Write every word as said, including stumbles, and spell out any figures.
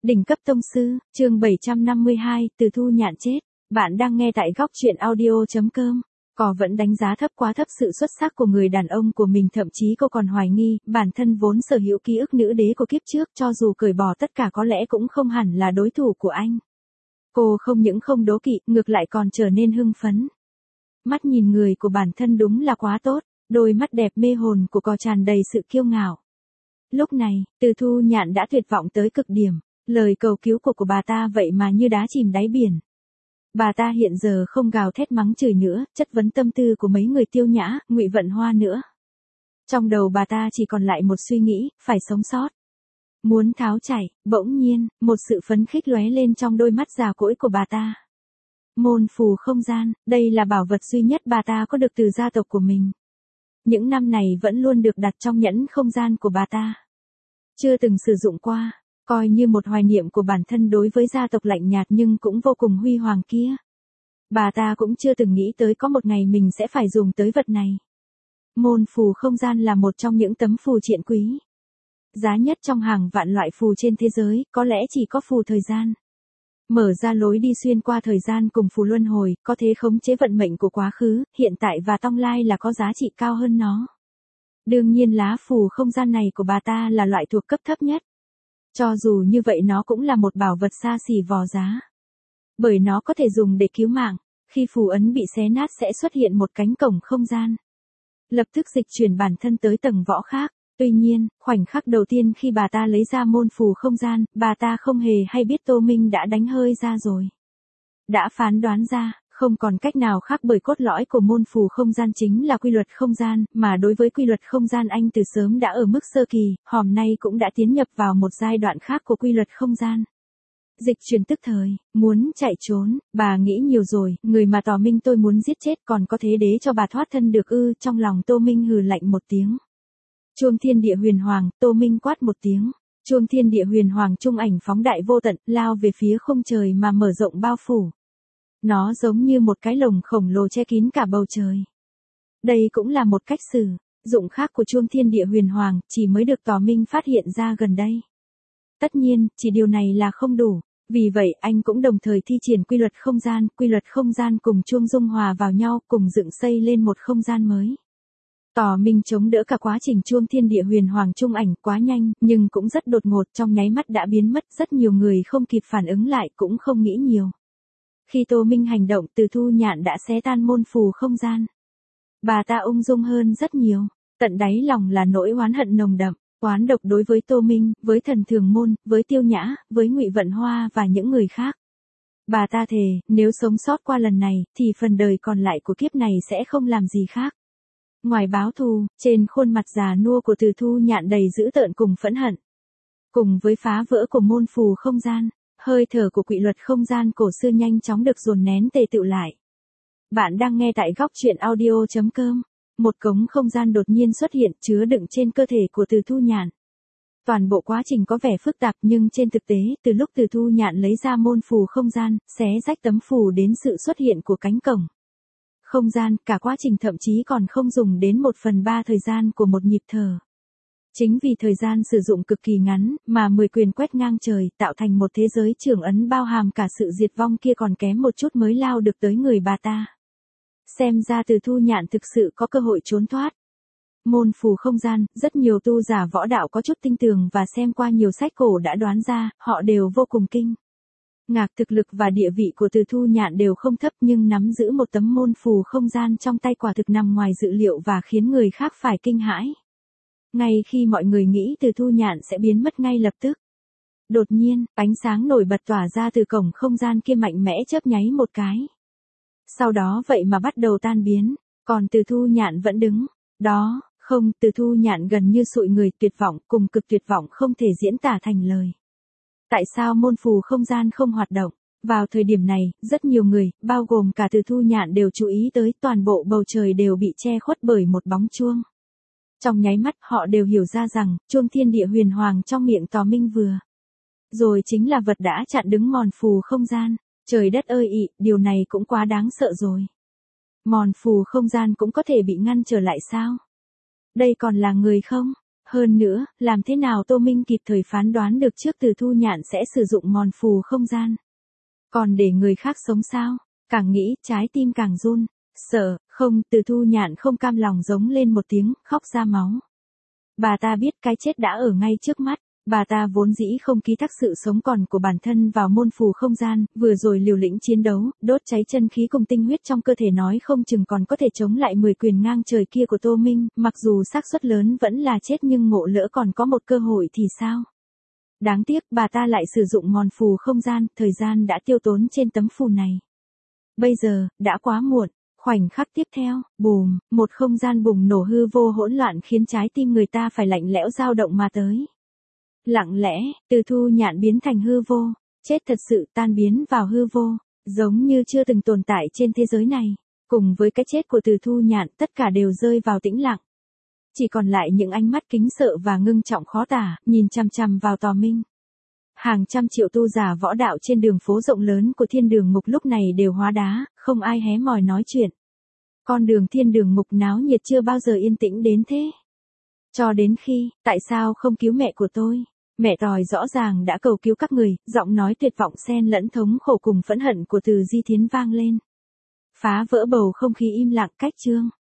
Đỉnh cấp tông sư, chương bảy trăm năm mươi hai, Từ Thu Nhạn chết. Bạn đang nghe tại góc truyện audio chấm com. Cô vẫn đánh giá thấp quá thấp sự xuất sắc của người đàn ông của mình, thậm chí cô còn hoài nghi, bản thân vốn sở hữu ký ức nữ đế của kiếp trước, cho dù cởi bỏ tất cả có lẽ cũng không hẳn là đối thủ của anh. Cô không những không đố kỵ, ngược lại còn trở nên hưng phấn. Mắt nhìn người của bản thân đúng là quá tốt, đôi mắt đẹp mê hồn của cô tràn đầy sự kiêu ngạo. Lúc này, Từ Thu Nhạn đã tuyệt vọng tới cực điểm. Lời cầu cứu của của bà ta vậy mà như đá chìm đáy biển. Bà ta hiện giờ không gào thét mắng chửi nữa, chất vấn tâm tư của mấy người Tiêu Nhã, Ngụy Vận Hoa nữa. Trong đầu bà ta chỉ còn lại một suy nghĩ, phải sống sót. Muốn tháo chạy, bỗng nhiên, một sự phấn khích lóe lên trong đôi mắt già cỗi của bà ta. Môn phù không gian, đây là bảo vật duy nhất bà ta có được từ gia tộc của mình. Những năm này vẫn luôn được đặt trong nhẫn không gian của bà ta. Chưa từng sử dụng qua. Coi như một hoài niệm của bản thân đối với gia tộc lạnh nhạt nhưng cũng vô cùng huy hoàng kia. Bà ta cũng chưa từng nghĩ tới có một ngày mình sẽ phải dùng tới vật này. Môn phù không gian là một trong những tấm phù triện quý. Giá nhất trong hàng vạn loại phù trên thế giới, có lẽ chỉ có phù thời gian. Mở ra lối đi xuyên qua thời gian cùng phù luân hồi, có thể khống chế vận mệnh của quá khứ, hiện tại và tương lai là có giá trị cao hơn nó. Đương nhiên lá phù không gian này của bà ta là loại thuộc cấp thấp nhất. Cho dù như vậy nó cũng là một bảo vật xa xỉ vò giá. Bởi nó có thể dùng để cứu mạng, khi phù ấn bị xé nát sẽ xuất hiện một cánh cổng không gian. Lập tức dịch chuyển bản thân tới tầng võ khác. Tuy nhiên, khoảnh khắc đầu tiên khi bà ta lấy ra môn phù không gian, bà ta không hề hay biết Tô Minh đã đánh hơi ra rồi. Đã phán đoán ra, không còn cách nào khác bởi cốt lõi của môn phù không gian chính là quy luật không gian, mà đối với quy luật không gian anh từ sớm đã ở mức sơ kỳ, hôm nay cũng đã tiến nhập vào một giai đoạn khác của quy luật không gian. Dịch chuyển tức thời, muốn chạy trốn, bà nghĩ nhiều rồi, người mà tỏ minh tôi muốn giết chết còn có thế đế cho bà thoát thân được ư, trong lòng Tô Minh hừ lạnh một tiếng. Chuông thiên địa huyền hoàng, Tô Minh quát một tiếng. Chuông thiên địa huyền hoàng trung ảnh phóng đại vô tận, lao về phía không trời mà mở rộng bao phủ. Nó giống như một cái lồng khổng lồ che kín cả bầu trời. Đây cũng là một cách sử dụng khác của chuông thiên địa huyền hoàng, chỉ mới được Tỏ Minh phát hiện ra gần đây. Tất nhiên, chỉ điều này là không đủ, vì vậy anh cũng đồng thời thi triển quy luật không gian, quy luật không gian cùng chuông dung hòa vào nhau, cùng dựng xây lên một không gian mới. Tỏ Minh chống đỡ cả quá trình chuông thiên địa huyền hoàng trung ảnh quá nhanh, nhưng cũng rất đột ngột, trong nháy mắt đã biến mất, rất nhiều người không kịp phản ứng lại cũng không nghĩ nhiều. Khi Tô Minh hành động, Từ Thu Nhạn đã xé tan môn phù không gian. Bà ta ung dung hơn rất nhiều, tận đáy lòng là nỗi oán hận nồng đậm, oán độc đối với Tô Minh, với Thần Thường Môn, với Tiêu Nhã, với Ngụy Vận Hoa và những người khác. Bà ta thề, nếu sống sót qua lần này, thì phần đời còn lại của kiếp này sẽ không làm gì khác. Ngoài báo thù, trên khuôn mặt già nua của Từ Thu Nhạn đầy dữ tợn cùng phẫn hận. Cùng với phá vỡ của môn phù không gian, hơi thở của quỷ luật không gian cổ xưa nhanh chóng được dồn nén tề tựu lại. Bạn đang nghe tại góc truyện audio chấm com. Một cống không gian đột nhiên xuất hiện chứa đựng trên cơ thể của Từ Thu Nhạn. Toàn bộ quá trình có vẻ phức tạp nhưng trên thực tế, từ lúc Từ Thu Nhạn lấy ra môn phù không gian, xé rách tấm phù đến sự xuất hiện của cánh cổng không gian, cả quá trình thậm chí còn không dùng đến một phần ba thời gian của một nhịp thở. Chính vì thời gian sử dụng cực kỳ ngắn, mà mười quyền quét ngang trời, tạo thành một thế giới trường ấn bao hàm cả sự diệt vong kia còn kém một chút mới lao được tới người bà ta. Xem ra Từ Thu Nhạn thực sự có cơ hội trốn thoát. Môn phù không gian, rất nhiều tu giả võ đạo có chút tinh tường và xem qua nhiều sách cổ đã đoán ra, họ đều vô cùng kinh ngạc. Thực lực và địa vị của Từ Thu Nhạn đều không thấp, nhưng nắm giữ một tấm môn phù không gian trong tay quả thực nằm ngoài dự liệu và khiến người khác phải kinh hãi. Ngay khi mọi người nghĩ Từ Thu Nhạn sẽ biến mất ngay lập tức, đột nhiên, ánh sáng nổi bật tỏa ra từ cổng không gian kia mạnh mẽ chớp nháy một cái. Sau đó vậy mà bắt đầu tan biến, còn Từ Thu Nhạn vẫn đứng đó. Không, Từ Thu Nhạn gần như sụi người, tuyệt vọng, cùng cực tuyệt vọng không thể diễn tả thành lời. Tại sao môn phù không gian không hoạt động? Vào thời điểm này, rất nhiều người, bao gồm cả Từ Thu Nhạn đều chú ý tới, toàn bộ bầu trời đều bị che khuất bởi một bóng chuông. Trong nháy mắt họ đều hiểu ra rằng, chuông thiên địa huyền hoàng trong miệng Tỏ Minh vừa rồi chính là vật đã chặn đứng mòn phù không gian. Trời đất ơi ị, điều này cũng quá đáng sợ rồi. Mòn phù không gian cũng có thể bị ngăn trở lại sao? Đây còn là người không? Hơn nữa, làm thế nào Tô Minh kịp thời phán đoán được trước Từ Thu Nhạn sẽ sử dụng mòn phù không gian? Còn để người khác sống sao? Càng nghĩ, trái tim càng run. Sợ, không, Từ Thu Nhạn không cam lòng giống lên một tiếng, khóc ra máu. Bà ta biết cái chết đã ở ngay trước mắt. Bà ta vốn dĩ không ký thác sự sống còn của bản thân vào môn phù không gian, vừa rồi liều lĩnh chiến đấu, đốt cháy chân khí cùng tinh huyết trong cơ thể nói không chừng còn có thể chống lại mười quyền ngang trời kia của Tô Minh, mặc dù xác suất lớn vẫn là chết nhưng ngộ lỡ còn có một cơ hội thì sao? Đáng tiếc bà ta lại sử dụng mòn phù không gian, thời gian đã tiêu tốn trên tấm phù này. Bây giờ, đã quá muộn. Khoảnh khắc tiếp theo, bùm, một không gian bùng nổ hư vô hỗn loạn khiến trái tim người ta phải lạnh lẽo dao động mà tới. Lặng lẽ, Từ Thu Nhạn biến thành hư vô, chết thật sự tan biến vào hư vô, giống như chưa từng tồn tại trên thế giới này. Cùng với cái chết của Từ Thu Nhạn, tất cả đều rơi vào tĩnh lặng. Chỉ còn lại những ánh mắt kính sợ và ngưng trọng khó tả, nhìn chằm chằm vào Tò Minh. Hàng trăm triệu tu giả võ đạo trên đường phố rộng lớn của Thiên Đường Ngục lúc này đều hóa đá, không ai hé mỏi nói chuyện. Con đường Thiên Đường Ngục náo nhiệt chưa bao giờ yên tĩnh đến thế. Cho đến khi, tại sao không cứu mẹ của tôi? Mẹ đòi rõ ràng đã cầu cứu các người, giọng nói tuyệt vọng xen lẫn thống khổ cùng phẫn hận của Từ Di Thiến vang lên. Phá vỡ bầu không khí im lặng cách chương.